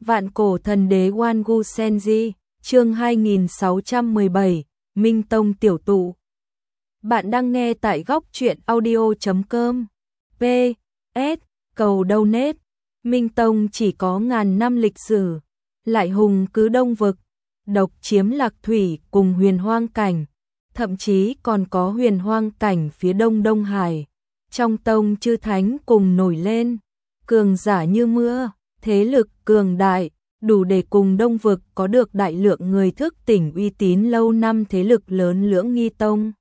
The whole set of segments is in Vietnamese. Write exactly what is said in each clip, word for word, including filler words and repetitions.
Vạn cổ thần đế Wangu Senji, chương hai nghìn sáu trăm mười bảy, Minh Tông tiểu tụ. Bạn đang nghe tại góc truyện audio chấm com. P S cầu donate. Minh Tông chỉ có ngàn năm lịch sử, lại hùng cứ Đông vực, độc chiếm Lạc Thủy cùng huyền hoang cảnh, thậm chí còn có huyền hoang cảnh phía đông Đông Hải. Trong tông chư thánh cùng nổi lên, cường giả như mưa, thế lực cường đại, đủ để cùng Đông vực có được đại lượng người thức tỉnh uy tín lâu năm thế lực lớn Lưỡng Nghi Tông,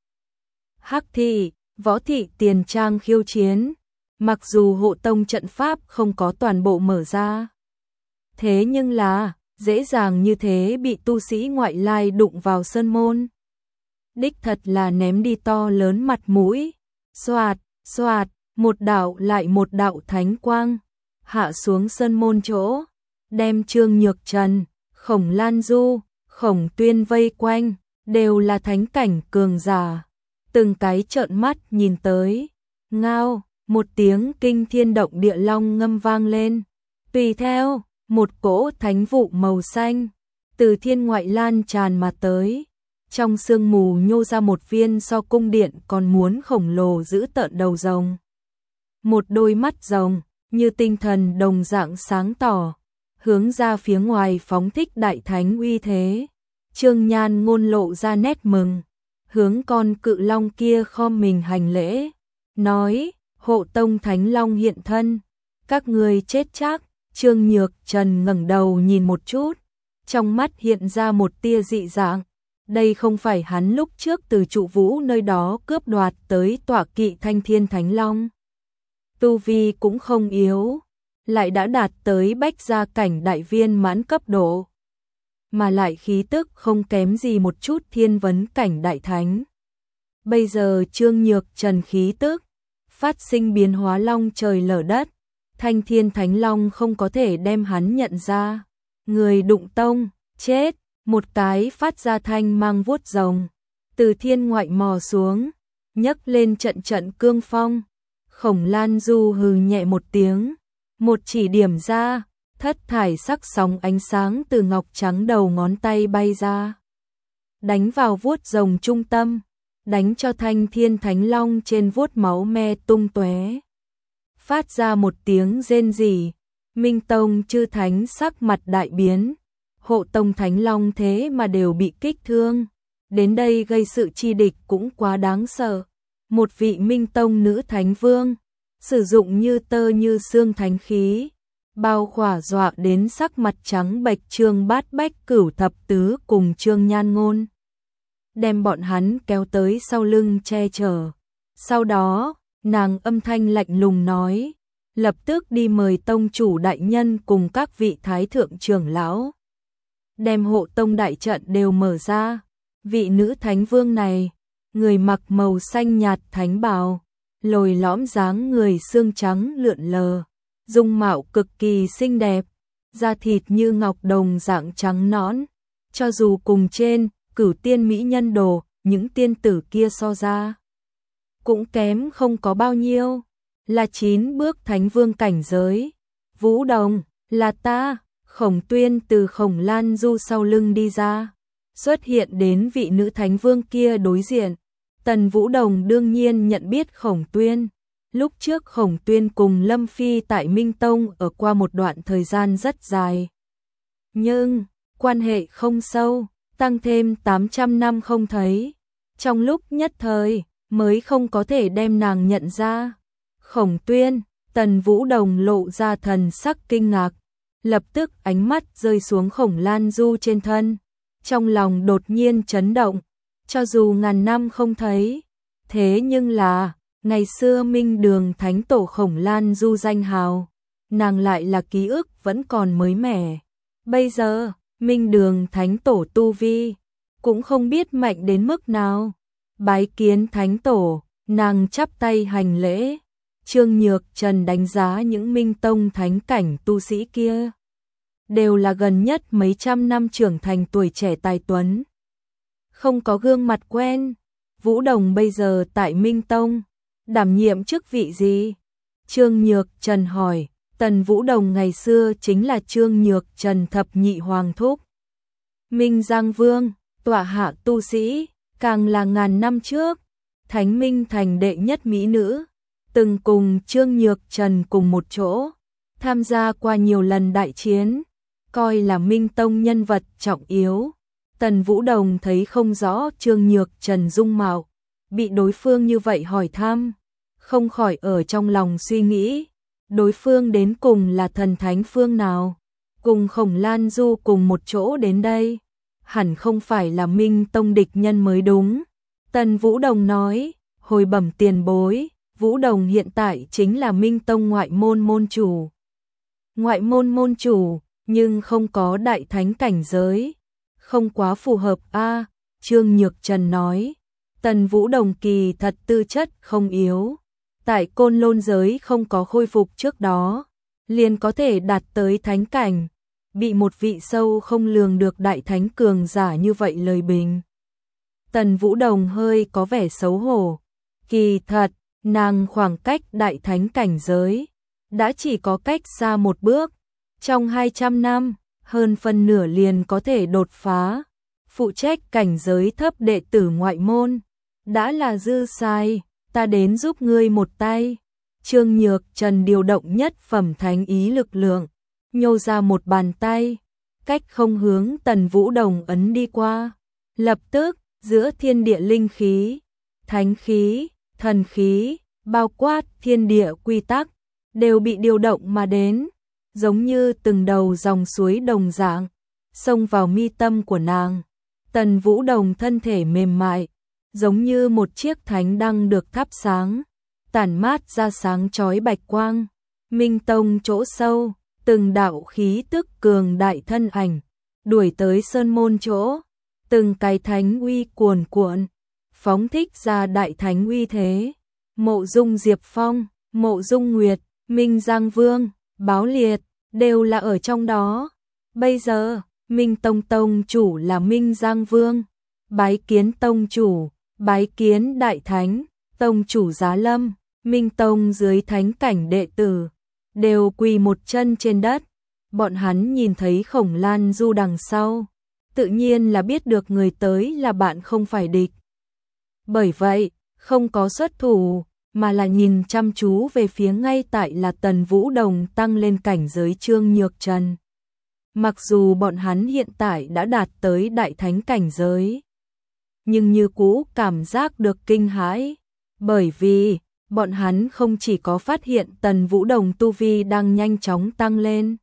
Hắc Thị, Võ Thị Tiền Trang khiêu chiến. Mặc dù hộ tông trận pháp không có toàn bộ mở ra, thế nhưng là dễ dàng như thế bị tu sĩ ngoại lai đụng vào sơn môn. Đích thật là ném đi to lớn mặt mũi. Xoạt, xoạt, một đạo lại một đạo thánh quang hạ xuống sơn môn chỗ, đem Trương Nhược Trần, Khổng Lan Du, Khổng Tuyên vây quanh, đều là thánh cảnh cường giả. Từng cái trợn mắt nhìn tới, ngao, một tiếng kinh thiên động địa long ngâm vang lên. Tùy theo, một cỗ thánh vụ màu xanh từ thiên ngoại lan tràn mà tới. Trong sương mù nhô ra một viên so cung điện còn muốn khổng lồ giữ tợn đầu rồng. Một đôi mắt rồng, như tinh thần đồng dạng sáng tỏ, hướng ra phía ngoài phóng thích đại thánh uy thế. Trương Nhan ngôn lộ ra nét mừng, hướng con cự long kia khom mình hành lễ, nói: hộ tông thánh long hiện thân, các ngươi chết chắc. Trương Nhược Trần ngẩng đầu nhìn một chút, trong mắt hiện ra một tia dị dạng. Đây không phải hắn lúc trước từ trụ vũ nơi đó cướp đoạt tới tọa kỵ Thanh Thiên Thánh Long. Tu vi cũng không yếu, lại đã đạt tới bách gia cảnh đại viên mãn cấp độ, mà lại khí tức không kém gì một chút thiên vấn cảnh đại thánh. Bây giờ Trương Nhược Trần khí tức phát sinh biến hóa long trời lở đất, Thanh Thiên Thánh Long không có thể đem hắn nhận ra. Người đụng tông, chết. Một cái phát ra thanh mang vuốt rồng, từ thiên ngoại mò xuống, nhấc lên trận trận cương phong. Khổng Lan Du hừ nhẹ một tiếng, một chỉ điểm ra, thất thải sắc sóng ánh sáng từ ngọc trắng đầu ngón tay bay ra, đánh vào vuốt rồng trung tâm, đánh cho Thanh Thiên Thánh Long trên vuốt máu me tung tóe, phát ra một tiếng rên rỉ. Minh Tông chư thánh sắc mặt đại biến. Hộ tông Thánh Long thế mà đều bị kích thương, đến đây gây sự chi địch cũng quá đáng sợ. Một vị Minh Tông nữ thánh vương, sử dụng như tơ như xương thánh khí, bao khỏa dọa đến sắc mặt trắng bệch Trương Bát Bách Cửu Thập Tứ cùng Trương Nhan Ngôn, đem bọn hắn kéo tới sau lưng che chở. Sau đó, nàng âm thanh lạnh lùng nói: lập tức đi mời tông chủ đại nhân cùng các vị thái thượng trưởng lão, đem hộ tông đại trận đều mở ra. Vị nữ thánh vương này, người mặc màu xanh nhạt thánh bào, lồi lõm dáng người xương trắng lượn lờ, dung mạo cực kỳ xinh đẹp, da thịt như ngọc đồng dạng trắng nõn, cho dù cùng trên Cửu Tiên mỹ nhân đồ, những tiên tử kia so ra cũng kém không có bao nhiêu, là chín bước thánh vương cảnh giới. Vũ Đồng, là ta. Khổng Tuyên từ Khổng Lan Du sau lưng đi ra, xuất hiện đến vị nữ thánh vương kia đối diện. Tần Vũ Đồng đương nhiên nhận biết Khổng Tuyên. Lúc trước Khổng Tuyên cùng Lâm Phi tại Minh Tông ở qua một đoạn thời gian rất dài, nhưng quan hệ không sâu, tăng thêm tám trăm năm không thấy, trong lúc nhất thời mới không có thể đem nàng nhận ra. Khổng Tuyên, Tần Vũ Đồng lộ ra thần sắc kinh ngạc, lập tức ánh mắt rơi xuống Khổng Lan Du trên thân, trong lòng đột nhiên chấn động. Cho dù ngàn năm không thấy, thế nhưng là ngày xưa Minh Đường Thánh Tổ Khổng Lan Du danh hào, nàng lại là ký ức vẫn còn mới mẻ. Bây giờ Minh Đường Thánh Tổ tu vi cũng không biết mạnh đến mức nào. Bái kiến Thánh Tổ, nàng chắp tay hành lễ. Trương Nhược Trần đánh giá những Minh Tông thánh cảnh tu sĩ kia, đều là gần nhất mấy trăm năm trưởng thành tuổi trẻ tài tuấn, không có gương mặt quen. Vũ Đồng bây giờ tại Minh Tông, đảm nhiệm chức vị gì? Trương Nhược Trần hỏi. Tần Vũ Đồng ngày xưa chính là Trương Nhược Trần thập nhị hoàng thúc. Minh Giang Vương, tọa hạ tu sĩ, càng là ngàn năm trước, Thánh Minh thành đệ nhất mỹ nữ, từng cùng Trương Nhược Trần cùng một chỗ, tham gia qua nhiều lần đại chiến, coi là Minh Tông nhân vật trọng yếu. Tần Vũ Đồng thấy không rõ Trương Nhược Trần dung mạo, bị đối phương như vậy hỏi thăm, không khỏi ở trong lòng suy nghĩ, đối phương đến cùng là thần thánh phương nào, cùng Khổng Lan Du cùng một chỗ đến đây, hẳn không phải là Minh Tông địch nhân mới đúng. Tần Vũ Đồng nói, hồi bẩm tiền bối, Vũ Đồng hiện tại chính là Minh Tông ngoại môn môn chủ. Ngoại môn môn chủ, nhưng không có đại thánh cảnh giới, không quá phù hợp a. Trương Nhược Trần nói, Tần Vũ Đồng kỳ thật tư chất không yếu, tại Côn Lôn giới không có khôi phục trước đó, liền có thể đạt tới thánh cảnh, bị một vị sâu không lường được đại thánh cường giả như vậy lời bình. Tần Vũ Đồng hơi có vẻ xấu hổ, kỳ thật, nàng khoảng cách đại thánh cảnh giới, đã chỉ có cách xa một bước, trong hai trăm năm, hơn phân nửa liền có thể đột phá, phụ trách cảnh giới thấp đệ tử ngoại môn, đã là dư sai, ta đến giúp ngươi một tay. Trương Nhược Trần điều động nhất phẩm thánh ý lực lượng, nhô ra một bàn tay, cách không hướng Tần Vũ Đồng ấn đi qua, lập tức, giữa thiên địa linh khí, thánh khí, thần khí, bao quát thiên địa quy tắc, đều bị điều động mà đến, giống như từng đầu dòng suối đồng dạng, xông vào mi tâm của nàng. Tần Vũ Đồng thân thể mềm mại, giống như một chiếc thánh đăng được thắp sáng, tản mát ra sáng chói bạch quang. Minh Tông chỗ sâu, từng đạo khí tức cường đại thân ảnh, đuổi tới sơn môn chỗ, từng cái thánh uy cuồn cuộn, phóng thích ra đại thánh uy thế. Mộ Dung Diệp Phong, Mộ Dung Nguyệt, Minh Giang Vương, Báo Liệt, đều là ở trong đó. Bây giờ, Minh Tông tông chủ là Minh Giang Vương, bái kiến tông chủ, bái kiến đại thánh, tông chủ Giá Lâm, Minh Tông dưới thánh cảnh đệ tử, đều quỳ một chân trên đất. Bọn hắn nhìn thấy Khổng Lan Du đằng sau, tự nhiên là biết được người tới là bạn không phải địch. Bởi vậy, không có xuất thủ, mà là nhìn chăm chú về phía ngay tại là Tần Vũ Đồng tăng lên cảnh giới Trương Nhược Trần. Mặc dù bọn hắn hiện tại đã đạt tới đại thánh cảnh giới, nhưng như cũ cảm giác được kinh hãi, bởi vì bọn hắn không chỉ có phát hiện Tần Vũ Đồng tu vi đang nhanh chóng tăng lên,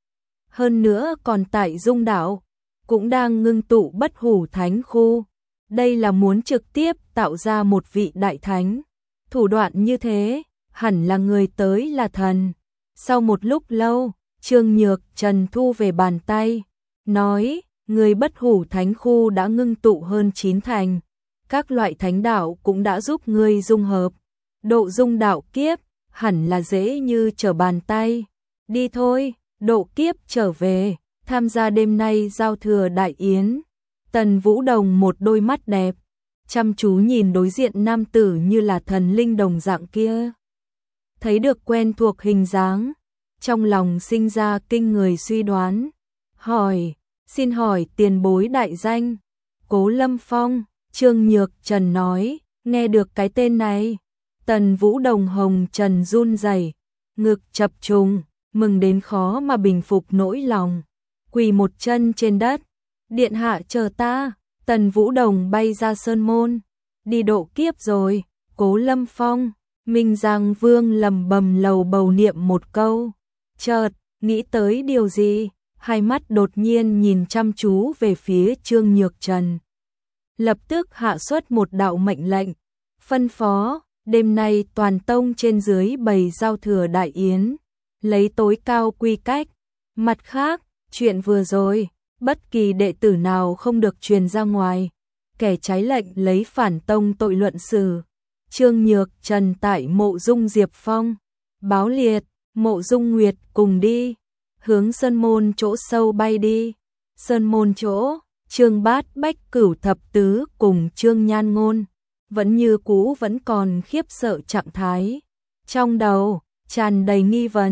hơn nữa còn tại Dung Đảo cũng đang ngưng tụ Bất Hủ Thánh khu. Đây là muốn trực tiếp tạo ra một vị đại thánh. Thủ đoạn như thế, hẳn là người tới là thần. Sau một lúc lâu, Trương Nhược Trần thu về bàn tay, nói, người Bất Hủ Thánh khu đã ngưng tụ hơn chín thành, các loại thánh đạo cũng đã giúp ngươi dung hợp. Độ dung đạo kiếp, hẳn là dễ như trở bàn tay. Đi thôi, độ kiếp trở về, tham gia đêm nay giao thừa đại yến. Tần Vũ Đồng một đôi mắt đẹp, chăm chú nhìn đối diện nam tử như là thần linh đồng dạng kia. Thấy được quen thuộc hình dáng, trong lòng sinh ra kinh người suy đoán. Hỏi, xin hỏi tiền bối đại danh? Cố Lâm Phong. Trương Nhược Trần nói, nghe được cái tên này, Tần Vũ Đồng hồng trần run rẩy, ngực chập trùng, mừng đến khó mà bình phục nỗi lòng, quỳ một chân trên đất. Điện hạ chờ ta. Tần Vũ Đồng bay ra sơn môn, đi độ kiếp rồi. Cố Lâm Phong, Minh Giang Vương lầm bầm lầu bầu niệm một câu, chợt nghĩ tới điều gì, hai mắt đột nhiên nhìn chăm chú về phía Trương Nhược Trần, lập tức hạ xuất một đạo mệnh lệnh, phân phó, đêm nay toàn tông trên dưới bày giao thừa đại yến, lấy tối cao quy cách. Mặt khác, chuyện vừa rồi, bất kỳ đệ tử nào không được truyền ra ngoài, kẻ trái lệnh lấy phản tông tội luận xử. Trương Nhược Trần tại Mộ Dung Diệp Phong, Báo Liệt, Mộ Dung Nguyệt cùng đi, hướng sơn môn chỗ sâu bay đi. Sơn môn chỗ, Trương Bát Bách Cửu Thập Tứ cùng Trương Nhan Ngôn vẫn như cũ vẫn còn khiếp sợ trạng thái, trong đầu tràn đầy nghi vấn.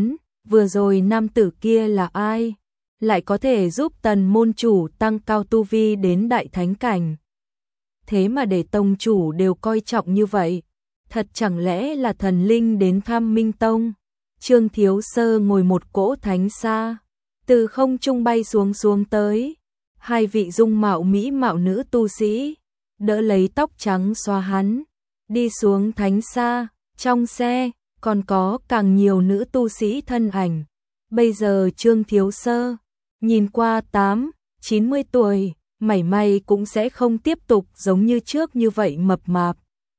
vừa rồi nam tử kia là ai? Lại có thể giúp tần môn chủ tăng cao tu vi đến đại thánh cảnh. Thế mà để tông chủ đều coi trọng như vậy, thật chẳng lẽ là thần linh đến thăm Minh Tông? Trương Thiếu Sơ ngồi một cỗ thánh xa, từ không trung bay xuống xuống tới. Hai vị dung mạo mỹ mạo nữ tu sĩ, đỡ lấy tóc trắng xóa hắn, đi xuống thánh xa, trong xe, còn có càng nhiều nữ tu sĩ thân ảnh. Bây giờ Trương Thiếu Sơ, nhìn qua tám, chín mươi tuổi, mảy may cũng sẽ không tiếp tục giống như trước như vậy mập mạp.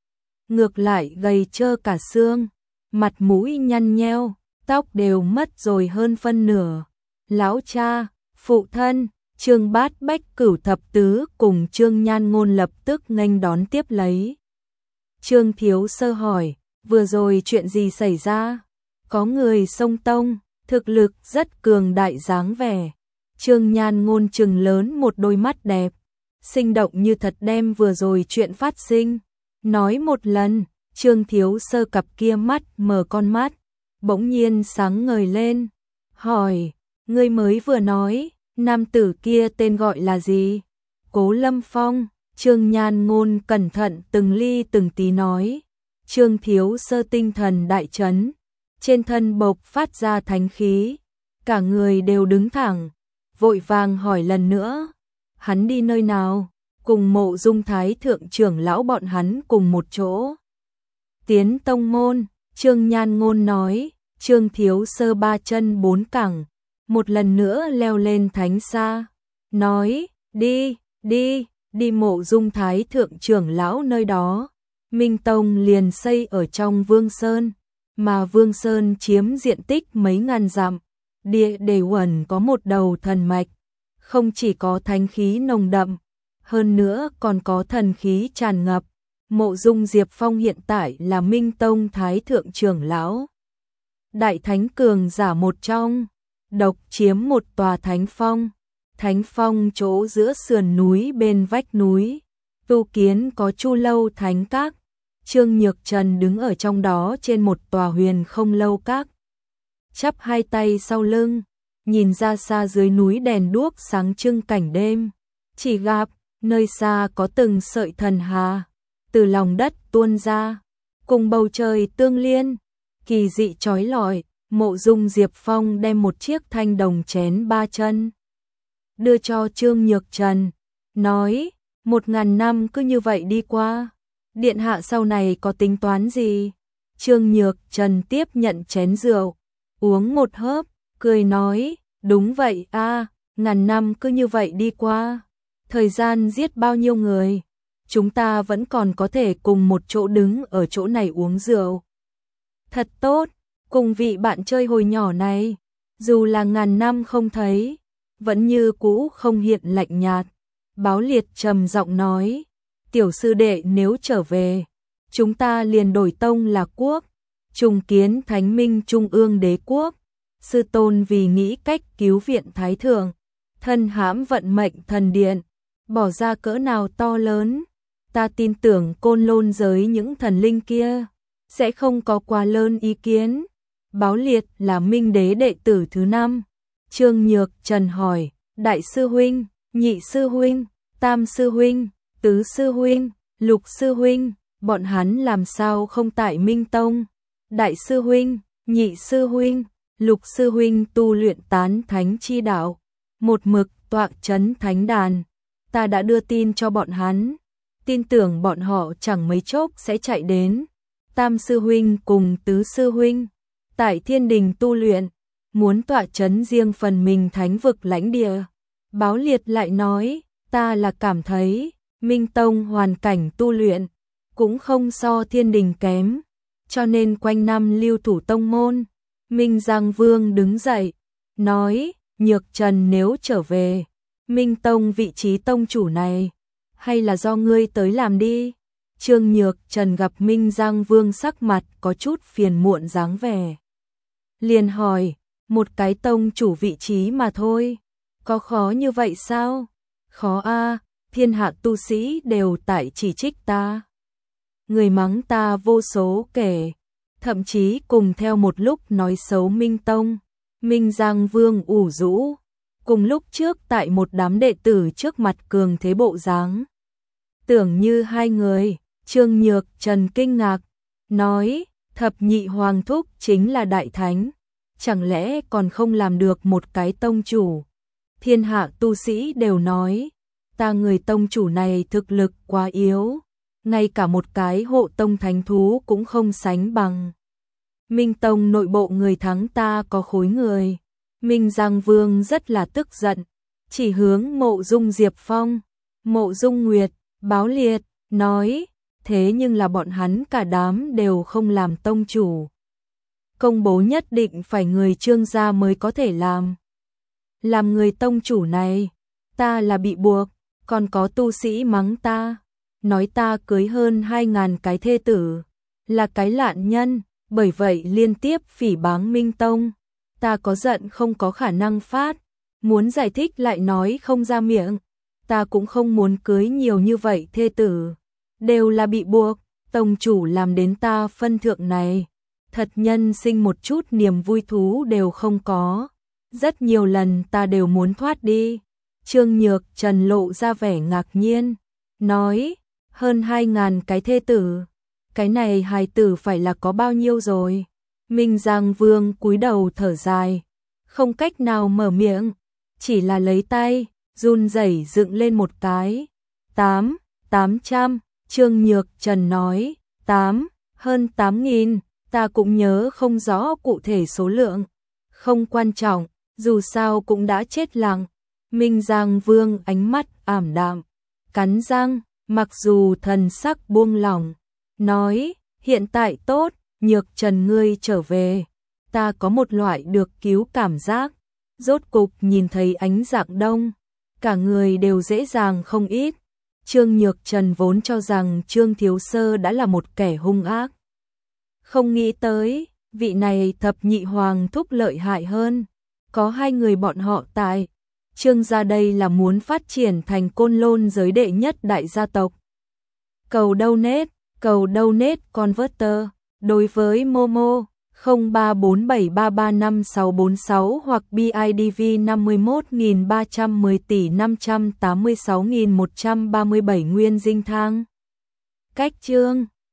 Ngược lại gầy trơ cả xương, mặt mũi nhăn nheo, tóc đều mất rồi hơn phân nửa. Lão cha, phụ thân, Trương Bát Bách Cửu Thập Tứ cùng Trương Nhan Ngôn lập tức nghênh đón tiếp lấy. Trương Thiếu Sơ hỏi, vừa rồi chuyện gì xảy ra? Có người xông tông, thực lực rất cường đại dáng vẻ. Trương Nhan Ngôn trừng lớn một đôi mắt đẹp, sinh động như thật đem vừa rồi chuyện phát sinh nói một lần. Trương Thiếu Sơ cặp kia mắt mở con mắt, bỗng nhiên sáng ngời lên, hỏi, ngươi mới vừa nói, nam tử kia tên gọi là gì? Cố Lâm Phong. Trương Nhan Ngôn cẩn thận từng ly từng tí nói. Trương Thiếu Sơ tinh thần đại chấn, trên thân bộc phát ra thánh khí, cả người đều đứng thẳng, vội vàng hỏi lần nữa, hắn đi nơi nào? Cùng Mộ Dung Thái thượng trưởng lão bọn hắn cùng một chỗ tiến tông môn. Trương Nhan Ngôn nói. Trương Thiếu Sơ ba chân bốn cẳng, một lần nữa leo lên thánh xa, nói, đi, đi, đi Mộ Dung Thái thượng trưởng lão nơi đó. Minh Tông liền xây ở trong Vương Sơn, mà Vương Sơn chiếm diện tích mấy ngàn dặm, địa đề uẩn có một đầu thần mạch, không chỉ có thánh khí nồng đậm, hơn nữa còn có thần khí tràn ngập. Mộ Dung Diệp Phong hiện tại là Minh Tông Thái thượng trưởng lão, đại thánh cường giả một trong, độc chiếm một tòa thánh phong. Thánh phong chỗ giữa sườn núi bên vách núi, tu kiến có Chu Lâu Thánh Các. Trương Nhược Trần đứng ở trong đó trên một tòa huyền không lâu các, chắp hai tay sau lưng, nhìn ra xa dưới núi đèn đuốc sáng trưng cảnh đêm. Chỉ gặp nơi xa có từng sợi thần hà từ lòng đất tuôn ra, cùng bầu trời tương liên, kỳ dị chói lọi. Mộ Dung Diệp Phong đem một chiếc thanh đồng chén ba chân đưa cho Trương Nhược Trần, nói, một ngàn năm cứ như vậy đi qua, điện hạ sau này có tính toán gì? Trương Nhược Trần tiếp nhận chén rượu, uống một hớp, cười nói, đúng vậy a, ngàn năm cứ như vậy đi qua, thời gian giết bao nhiêu người, chúng ta vẫn còn có thể cùng một chỗ đứng ở chỗ này uống rượu. Thật tốt, cùng vị bạn chơi hồi nhỏ này, dù là ngàn năm không thấy, vẫn như cũ không hiện lạnh nhạt. Báo Liệt trầm giọng nói, tiểu sư đệ nếu trở về, chúng ta liền đổi tông là quốc, trùng kiến Thánh Minh Trung ương đế quốc. Sư tôn vì nghĩ cách cứu viện Thái thượng, thân hãm vận mệnh thần điện, bỏ ra cỡ nào to lớn, ta tin tưởng Côn Lôn giới những thần linh kia sẽ không có quá lớn ý kiến. Báo Liệt là Minh đế đệ tử thứ năm. Trương Nhược Trần hỏi, đại sư huynh, nhị sư huynh, tam sư huynh, tứ sư huynh, lục sư huynh, bọn hắn làm sao không tại Minh Tông? Đại sư huynh, nhị sư huynh, lục sư huynh tu luyện tán thánh chi đạo, một mực tọa chấn thánh đàn, ta đã đưa tin cho bọn hắn, tin tưởng bọn họ chẳng mấy chốc sẽ chạy đến. Tam sư huynh cùng tứ sư huynh tại thiên đình tu luyện, muốn tọa chấn riêng phần mình thánh vực lãnh địa. Báo Liệt lại nói, ta là cảm thấy Minh Tông hoàn cảnh tu luyện cũng không so thiên đình kém, cho nên quanh năm lưu thủ tông môn. Minh Giang Vương đứng dậy, nói, Nhược Trần nếu trở về, Minh Tông vị trí tông chủ này, hay là do ngươi tới làm đi. Trương Nhược Trần gặp Minh Giang Vương sắc mặt có chút phiền muộn dáng vẻ, liền hỏi, một cái tông chủ vị trí mà thôi, có khó như vậy sao? Khó a, thiên hạ tu sĩ đều tại chỉ trích ta, người mắng ta vô số kể, thậm chí cùng theo một lúc nói xấu Minh Tông. Minh Giang Vương ủ rũ, cùng lúc trước tại một đám đệ tử trước mặt cường thế bộ dáng. Tưởng như hai người, Trương Nhược Trần kinh ngạc, nói, thập nhị hoàng thúc chính là đại thánh, chẳng lẽ còn không làm được một cái tông chủ. Thiên hạ tu sĩ đều nói, ta người tông chủ này thực lực quá yếu, ngay cả một cái hộ tông thánh thú cũng không sánh bằng. Minh Tông nội bộ người thắng ta có khối người. Minh Giang Vương rất là tức giận, chỉ hướng Mộ Dung Diệp Phong, Mộ Dung Nguyệt, Báo Liệt, nói, thế nhưng là bọn hắn cả đám đều không làm tông chủ. Công bố nhất định phải người Trương gia mới có thể làm. Làm người tông chủ này, ta là bị buộc, còn có tu sĩ mắng ta, nói ta cưới hơn hai ngàn cái thê tử, là cái lạn nhân, bởi vậy liên tiếp phỉ báng Minh Tông. Ta có giận không có khả năng phát, muốn giải thích lại nói không ra miệng, ta cũng không muốn cưới nhiều như vậy thê tử, đều là bị buộc, tông chủ làm đến ta phân thượng này, thật nhân sinh một chút niềm vui thú đều không có, rất nhiều lần ta đều muốn thoát đi. Trương Nhược Trần lộ ra vẻ ngạc nhiên, nói, hơn hai ngàn cái thê tử, cái này hài tử phải là có bao nhiêu rồi. Minh Giang Vương cúi đầu thở dài, không cách nào mở miệng, chỉ là lấy tay, run rẩy dựng lên một cái. Tám, tám trăm, Trương Nhược Trần nói, tám, hơn tám nghìn, ta cũng nhớ không rõ cụ thể số lượng, không quan trọng, dù sao cũng đã chết lặng. Minh Giang Vương ánh mắt ảm đạm, cắn răng, mặc dù thần sắc buông lỏng, nói, hiện tại tốt. Nhược Trần ngươi trở về, ta có một loại được cứu cảm giác, rốt cục nhìn thấy ánh dạng đông, cả người đều dễ dàng không ít. Trương Nhược Trần vốn cho rằng Trương Thiếu Sơ đã là một kẻ hung ác, không nghĩ tới, vị này thập nhị hoàng thúc lợi hại hơn, có hai người bọn họ tại. Trương gia đây là muốn phát triển thành Côn Lôn giới đệ nhất đại gia tộc. Cầu donate, cầu donate converter. Đối với Momo không ba bốn bảy ba ba năm sáu bốn sáu hoặc bê i đê vê năm mươi mốt nghìn ba trăm mười tỷ năm trăm tám mươi sáu nghìn một trăm ba mươi bảy nguyên dinh thang. Cách chương